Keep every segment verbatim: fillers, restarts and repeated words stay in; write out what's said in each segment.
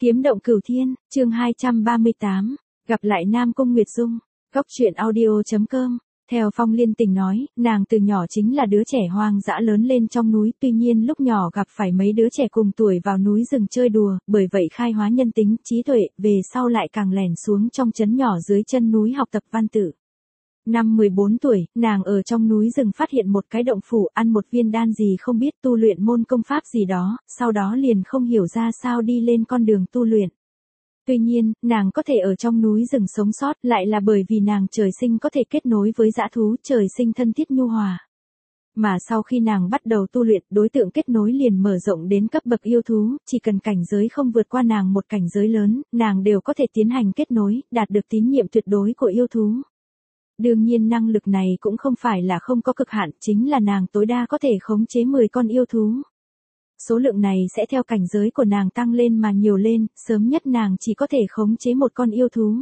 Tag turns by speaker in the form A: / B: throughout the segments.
A: Kiếm động cửu thiên, chương hai trăm ba mươi tám, gặp lại Nam Cung Nguyệt Dung, góc truyện audio chấm com. Theo Phong Liên Tình nói, nàng từ nhỏ chính là đứa trẻ hoang dã lớn lên trong núi, tuy nhiên lúc nhỏ gặp phải mấy đứa trẻ cùng tuổi vào núi rừng chơi đùa, bởi vậy khai hóa nhân tính, trí tuệ, về sau lại càng lẻn xuống trong trấn nhỏ dưới chân núi học tập văn tự. Năm mười bốn tuổi, nàng ở trong núi rừng phát hiện một cái động phủ, ăn một viên đan gì không biết, tu luyện môn công pháp gì đó, sau đó liền không hiểu ra sao đi lên con đường tu luyện. Tuy nhiên, nàng có thể ở trong núi rừng sống sót lại là bởi vì nàng trời sinh có thể kết nối với dã thú, trời sinh thân thiết nhu hòa. Mà sau khi nàng bắt đầu tu luyện, đối tượng kết nối liền mở rộng đến cấp bậc yêu thú, chỉ cần cảnh giới không vượt qua nàng một cảnh giới lớn, nàng đều có thể tiến hành kết nối, đạt được tín nhiệm tuyệt đối của yêu thú. Đương nhiên năng lực này cũng không phải là không có cực hạn, chính là nàng tối đa có thể khống chế mười con yêu thú. Số lượng này sẽ theo cảnh giới của nàng tăng lên mà nhiều lên, sớm nhất nàng chỉ có thể khống chế một con yêu thú.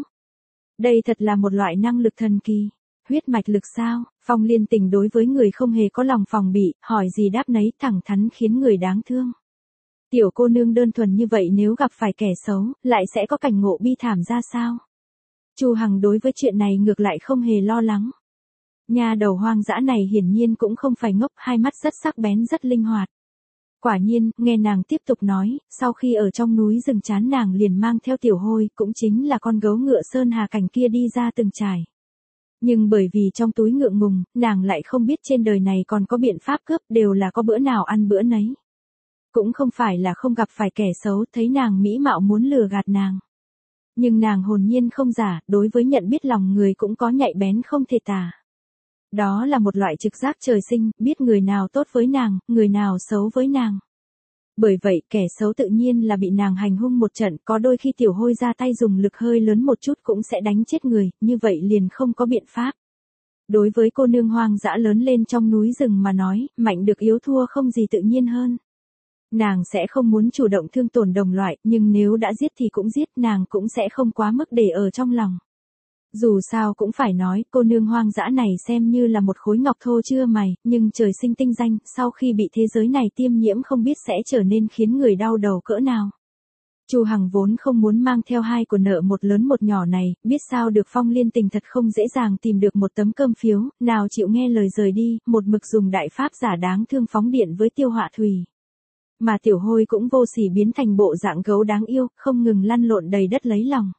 A: Đây thật là một loại năng lực thần kỳ. Huyết mạch lực sao? Phong Liên Tình đối với người không hề có lòng phòng bị, hỏi gì đáp nấy, thẳng thắn khiến người đáng thương. Tiểu cô nương đơn thuần như vậy nếu gặp phải kẻ xấu, lại sẽ có cảnh ngộ bi thảm ra sao? Chu Hằng đối với chuyện này ngược lại không hề lo lắng. Nha đầu hoang dã này hiển nhiên cũng không phải ngốc, hai mắt rất sắc bén rất linh hoạt. Quả nhiên, nghe nàng tiếp tục nói, sau khi ở trong núi rừng chán nàng liền mang theo Tiểu Hôi, cũng chính là con gấu ngựa Sơn Hà Cảnh kia đi ra từng trải. Nhưng bởi vì trong túi ngượng ngùng, nàng lại không biết trên đời này còn có biện pháp cướp, đều là có bữa nào ăn bữa nấy. Cũng không phải là không gặp phải kẻ xấu, thấy nàng mỹ mạo muốn lừa gạt nàng. Nhưng nàng hồn nhiên không giả, đối với nhận biết lòng người cũng có nhạy bén không thể tả. Đó là một loại trực giác trời sinh, biết người nào tốt với nàng, người nào xấu với nàng. Bởi vậy, kẻ xấu tự nhiên là bị nàng hành hung một trận, có đôi khi Tiểu Hôi ra tay dùng lực hơi lớn một chút cũng sẽ đánh chết người, như vậy liền không có biện pháp. Đối với cô nương hoang dã lớn lên trong núi rừng mà nói, mạnh được yếu thua không gì tự nhiên hơn. Nàng sẽ không muốn chủ động thương tổn đồng loại, nhưng nếu đã giết thì cũng giết, nàng cũng sẽ không quá mức để ở trong lòng. Dù sao cũng phải nói, cô nương hoang dã này xem như là một khối ngọc thô chưa mài, nhưng trời sinh tinh danh, sau khi bị thế giới này tiêm nhiễm không biết sẽ trở nên khiến người đau đầu cỡ nào. Chu Hằng vốn không muốn mang theo hai của nợ một lớn một nhỏ này, biết sao được Phong Liên Tình thật không dễ dàng tìm được một tấm cơm phiếu, nào chịu nghe lời rời đi, một mực dùng đại pháp giả đáng thương phóng điện với Tiêu Họa Thùy. Mà Tiểu Hôi cũng vô sỉ biến thành bộ dạng gấu đáng yêu, không ngừng lăn lộn đầy đất lấy lòng.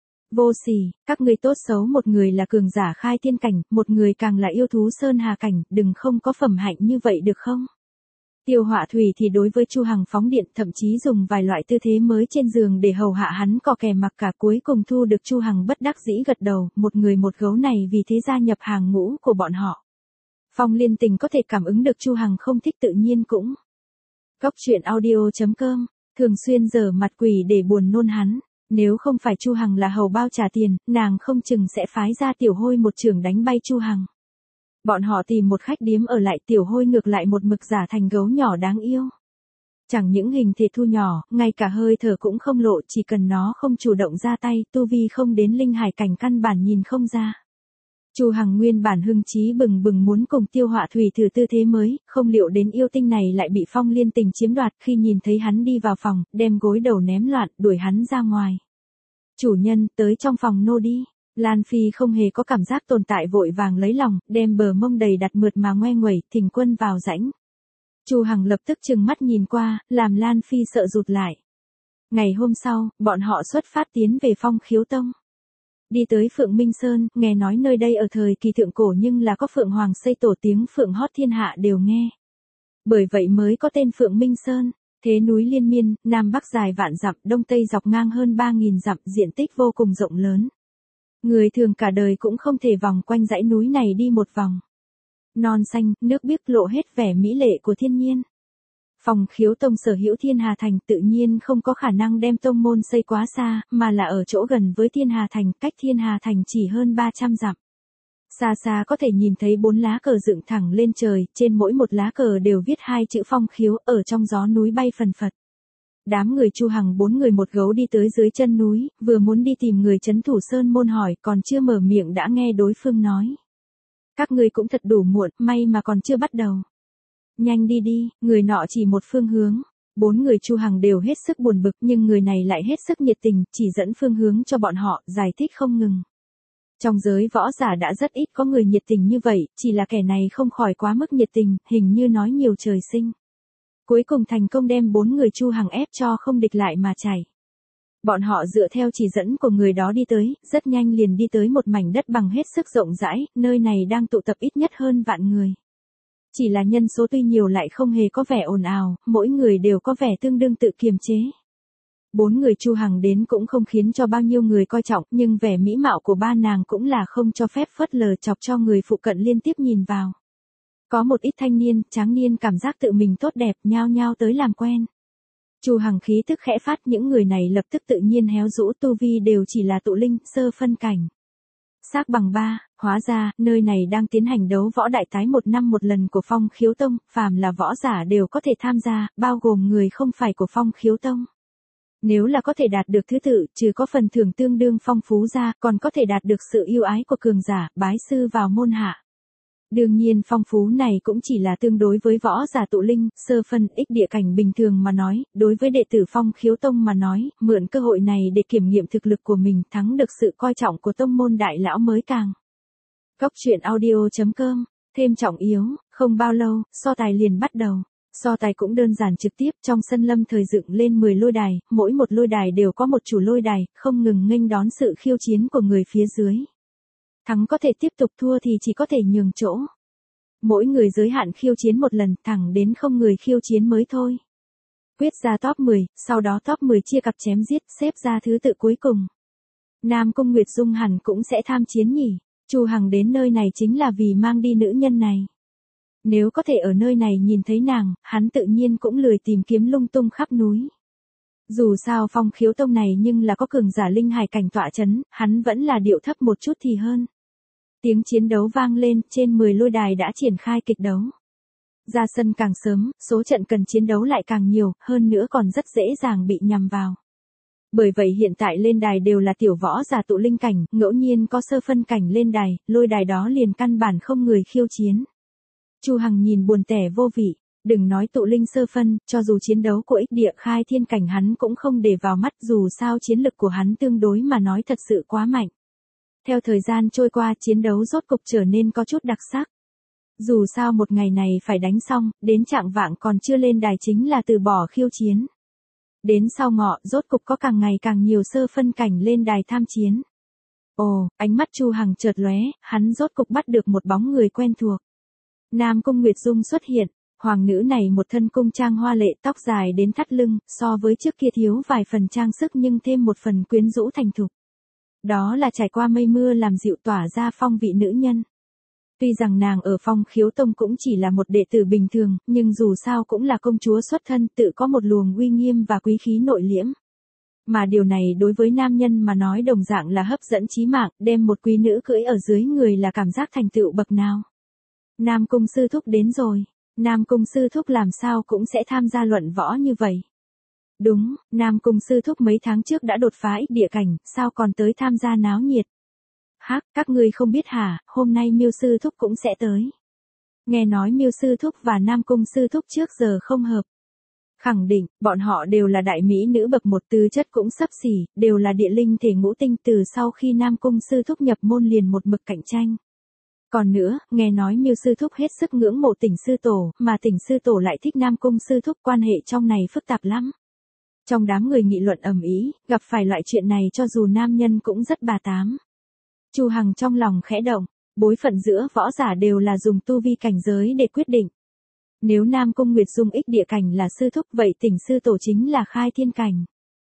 A: Vô sỉ, các ngươi tốt xấu một người là cường giả khai thiên cảnh, một người càng là yêu thú Sơn Hà Cảnh, đừng không có phẩm hạnh như vậy được không? Tiêu Họa Thùy thì đối với Chu Hằng phóng điện, thậm chí dùng vài loại tư thế mới trên giường để hầu hạ hắn cò kè mặc cả, cuối cùng thu được Chu Hằng bất đắc dĩ gật đầu, một người một gấu này vì thế gia nhập hàng ngũ của bọn họ. Phong Liên Tình có thể cảm ứng được Chu Hằng không thích tự nhiên cũng. Góc truyện audio chấm com, thường xuyên giở mặt quỷ để buồn nôn hắn. Nếu không phải Chu Hằng là hầu bao trả tiền, nàng không chừng sẽ phái ra Tiểu Hôi một chưởng đánh bay Chu Hằng. Bọn họ tìm một khách điếm ở lại, Tiểu Hôi ngược lại một mực giả thành gấu nhỏ đáng yêu. Chẳng những hình thể thu nhỏ, ngay cả hơi thở cũng không lộ, chỉ cần nó không chủ động ra tay, tu vi không đến linh hải cảnh căn bản nhìn không ra. Chu Hằng nguyên bản hưng chí bừng bừng muốn cùng Tiêu Họa Thùy thử tư thế mới, không liệu đến yêu tinh này lại bị Phong Liên Tình chiếm đoạt, khi nhìn thấy hắn đi vào phòng, đem gối đầu ném loạn, đuổi hắn ra ngoài. Chủ nhân, tới trong phòng nô đi. Lan Phi không hề có cảm giác tồn tại vội vàng lấy lòng, đem bờ mông đầy đặt mượt mà ngoe nguẩy, thỉnh quân vào rãnh. Chu Hằng lập tức trừng mắt nhìn qua, làm Lan Phi sợ rụt lại. Ngày hôm sau, bọn họ xuất phát tiến về Phong Khiếu Tông. Đi tới Phượng Minh Sơn, nghe nói nơi đây ở thời kỳ thượng cổ nhưng là có Phượng Hoàng xây tổ, tiếng Phượng hót thiên hạ đều nghe. Bởi vậy mới có tên Phượng Minh Sơn. Thế núi liên miên, Nam Bắc dài vạn dặm, Đông Tây dọc ngang hơn ba nghìn dặm, diện tích vô cùng rộng lớn. Người thường cả đời cũng không thể vòng quanh dãy núi này đi một vòng. Non xanh, nước biếc lộ hết vẻ mỹ lệ của thiên nhiên. Phong Khiếu Tông sở hữu Thiên Hà Thành, tự nhiên không có khả năng đem tông môn xây quá xa, mà là ở chỗ gần với Thiên Hà Thành, cách Thiên Hà Thành chỉ hơn ba trăm dặm. Xa xa có thể nhìn thấy bốn lá cờ dựng thẳng lên trời, trên mỗi một lá cờ đều viết hai chữ Phong Khiếu, ở trong gió núi bay phần phật. Đám người Chu Hằng bốn người một gấu đi tới dưới chân núi, vừa muốn đi tìm người trấn thủ sơn môn hỏi, còn chưa mở miệng đã nghe đối phương nói. Các ngươi cũng thật đủ muộn, may mà còn chưa bắt đầu. Nhanh đi đi, người nọ chỉ một phương hướng. Bốn người Chu Hằng đều hết sức buồn bực nhưng người này lại hết sức nhiệt tình, chỉ dẫn phương hướng cho bọn họ, giải thích không ngừng. Trong giới võ giả đã rất ít có người nhiệt tình như vậy, chỉ là kẻ này không khỏi quá mức nhiệt tình, hình như nói nhiều trời sinh. Cuối cùng thành công đem bốn người Chu Hằng ép cho không địch lại mà chạy. Bọn họ dựa theo chỉ dẫn của người đó đi tới, rất nhanh liền đi tới một mảnh đất bằng hết sức rộng rãi, nơi này đang tụ tập ít nhất hơn vạn người. Chỉ là nhân số tuy nhiều lại không hề có vẻ ồn ào, mỗi người đều có vẻ tương đương tự kiềm chế. Bốn người Chu Hằng đến cũng không khiến cho bao nhiêu người coi trọng, nhưng vẻ mỹ mạo của ba nàng cũng là không cho phép phớt lờ, chọc cho người phụ cận liên tiếp nhìn vào. Có một ít thanh niên, tráng niên cảm giác tự mình tốt đẹp, nhao nhao tới làm quen. Chu Hằng khí tức khẽ phát, những người này lập tức tự nhiên héo rũ, tu vi đều chỉ là tụ linh, sơ phân cảnh. Xác bằng ba, hóa ra, nơi này đang tiến hành đấu võ đại tái một năm một lần của Phong Khiếu Tông, phàm là võ giả đều có thể tham gia, bao gồm người không phải của Phong Khiếu Tông. Nếu là có thể đạt được thứ tự, trừ có phần thưởng tương đương phong phú ra, còn có thể đạt được sự yêu ái của cường giả, bái sư vào môn hạ. Đương nhiên phong phú này cũng chỉ là tương đối với võ giả tụ linh, sơ phân, ích địa cảnh bình thường mà nói, đối với đệ tử Phong Khiếu Tông mà nói, mượn cơ hội này để kiểm nghiệm thực lực của mình, thắng được sự coi trọng của tông môn đại lão mới càng. Góc truyện audio chấm com, thêm trọng yếu, không bao lâu, so tài liền bắt đầu. So tài cũng đơn giản trực tiếp, trong sân lâm thời dựng lên mười lôi đài, mỗi một lôi đài đều có một chủ lôi đài, không ngừng nghênh đón sự khiêu chiến của người phía dưới. Thắng có thể tiếp tục, thua thì chỉ có thể nhường chỗ. Mỗi người giới hạn khiêu chiến một lần, thẳng đến không người khiêu chiến mới thôi. Quyết ra top mười, sau đó top mười chia cặp chém giết, xếp ra thứ tự cuối cùng. Nam Cung Nguyệt Dung hẳn cũng sẽ tham chiến nhỉ, Chu Hằng đến nơi này chính là vì mang đi nữ nhân này. Nếu có thể ở nơi này nhìn thấy nàng, hắn tự nhiên cũng lười tìm kiếm lung tung khắp núi. Dù sao Phong Khiếu Tông này nhưng là có cường giả linh hải cảnh tọa chấn, hắn vẫn là điệu thấp một chút thì hơn. Tiếng chiến đấu vang lên, trên mười lôi đài đã triển khai kịch đấu. Ra sân càng sớm, số trận cần chiến đấu lại càng nhiều, hơn nữa còn rất dễ dàng bị nhằm vào. Bởi vậy hiện tại lên đài đều là tiểu võ giả tụ linh cảnh, ngẫu nhiên có sơ phân cảnh lên đài, lôi đài đó liền căn bản không người khiêu chiến. Chu Hằng nhìn buồn tẻ vô vị, đừng nói tụ linh sơ phân, cho dù chiến đấu của ích địa khai thiên cảnh hắn cũng không để vào mắt, dù sao chiến lực của hắn tương đối mà nói thật sự quá mạnh. Theo thời gian trôi qua, chiến đấu rốt cục trở nên có chút đặc sắc. Dù sao một ngày này phải đánh xong, đến trạng vạng còn chưa lên đài chính là từ bỏ khiêu chiến. Đến sau ngọ, rốt cục có càng ngày càng nhiều sơ phân cảnh lên đài tham chiến. Ồ, ánh mắt Chu Hằng chợt lóe, hắn rốt cục bắt được một bóng người quen thuộc. Nam Cung Nguyệt Dung xuất hiện, hoàng nữ này một thân cung trang hoa lệ, tóc dài đến thắt lưng, so với trước kia thiếu vài phần trang sức nhưng thêm một phần quyến rũ thành thục. Đó là trải qua mây mưa làm dịu tỏa ra phong vị nữ nhân. Tuy rằng nàng ở Phong Khiếu Tông cũng chỉ là một đệ tử bình thường, nhưng dù sao cũng là công chúa xuất thân, tự có một luồng uy nghiêm và quý khí nội liễm. Mà điều này đối với nam nhân mà nói đồng dạng là hấp dẫn chí mạng, đem một quý nữ cưỡi ở dưới người là cảm giác thành tựu bậc nào. Nam Cung sư thúc đến rồi, Nam Cung sư thúc làm sao cũng sẽ tham gia luận võ như vậy. Đúng, Nam Cung sư thúc mấy tháng trước đã đột phá ích địa cảnh, sao còn tới tham gia náo nhiệt. Hắc, các ngươi không biết hả, hôm nay Miêu sư thúc cũng sẽ tới. Nghe nói Miêu sư thúc và Nam Cung sư thúc trước giờ không hợp. Khẳng định, bọn họ đều là đại mỹ nữ bậc một, tư chất cũng sấp xỉ, đều là địa linh thể ngũ tinh, từ sau khi Nam Cung sư thúc nhập môn liền một mực cạnh tranh. Còn nữa, nghe nói Miêu sư thúc hết sức ngưỡng mộ Tỉnh sư tổ, mà Tỉnh sư tổ lại thích Nam Cung sư thúc, quan hệ trong này phức tạp lắm. Trong đám người nghị luận ầm ĩ, gặp phải loại chuyện này cho dù nam nhân cũng rất bà tám. Chu Hằng trong lòng khẽ động, bối phận giữa võ giả đều là dùng tu vi cảnh giới để quyết định. Nếu Nam Cung Nguyệt Dung ích địa cảnh là sư thúc, vậy Tỉnh sư tổ chính là khai thiên cảnh.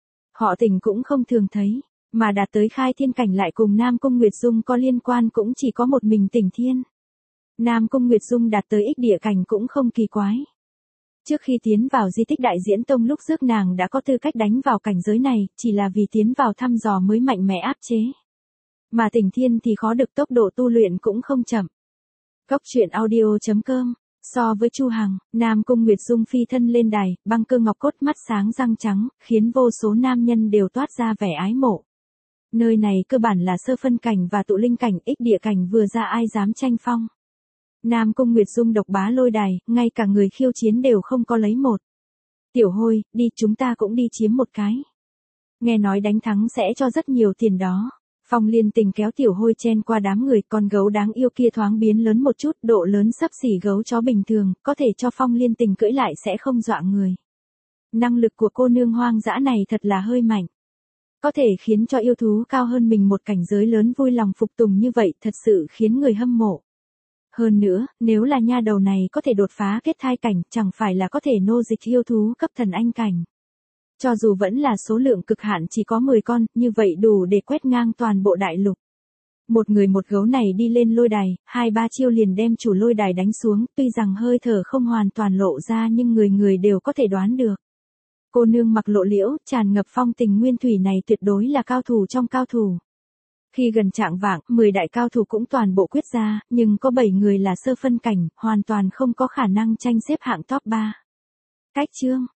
A: Họ Tỉnh cũng không thường thấy, mà đạt tới khai thiên cảnh lại cùng Nam Cung Nguyệt Dung có liên quan cũng chỉ có một mình Tỉnh Thiên. Nam Cung Nguyệt Dung đạt tới ích địa cảnh cũng không kỳ quái. Trước khi tiến vào di tích Đại Diễn Tông lúc trước nàng đã có tư cách đánh vào cảnh giới này, chỉ là vì tiến vào thăm dò mới mạnh mẽ áp chế. Mà Tỉnh Thiên thì khó được, tốc độ tu luyện cũng không chậm. Góc truyện audio chấm com, so với Chu Hằng, Nam Cung Nguyệt Dung phi thân lên đài, băng cơ ngọc cốt, mắt sáng răng trắng, khiến vô số nam nhân đều toát ra vẻ ái mộ. Nơi này cơ bản là sơ phân cảnh và tụ linh cảnh, ích địa cảnh vừa ra ai dám tranh phong. Nam Cung Nguyệt Dung độc bá lôi đài, ngay cả người khiêu chiến đều không có lấy một. Tiểu Hôi, đi chúng ta cũng đi chiếm một cái. Nghe nói đánh thắng sẽ cho rất nhiều tiền đó. Phong Liên Tình kéo Tiểu Hôi chen qua đám người, con gấu đáng yêu kia thoáng biến lớn một chút, độ lớn xấp xỉ gấu chó bình thường, có thể cho Phong Liên Tình cưỡi lại sẽ không dọa người. Năng lực của cô nương hoang dã này thật là hơi mạnh. Có thể khiến cho yêu thú cao hơn mình một cảnh giới lớn vui lòng phục tùng như vậy, thật sự khiến người hâm mộ. Hơn nữa, nếu là nha đầu này có thể đột phá kết thai cảnh, chẳng phải là có thể nô dịch yêu thú cấp thần anh cảnh. Cho dù vẫn là số lượng cực hạn chỉ có mười con, như vậy đủ để quét ngang toàn bộ đại lục. Một người một gấu này đi lên lôi đài, hai ba chiêu liền đem chủ lôi đài đánh xuống, tuy rằng hơi thở không hoàn toàn lộ ra nhưng người người đều có thể đoán được. Cô nương mặc lộ liễu, tràn ngập phong tình nguyên thủy này tuyệt đối là cao thủ trong cao thủ. Khi gần trạng vạng, mười đại cao thủ cũng toàn bộ quyết ra, nhưng có bảy người là sơ phân cảnh, hoàn toàn không có khả năng tranh xếp hạng top ba. Cách chương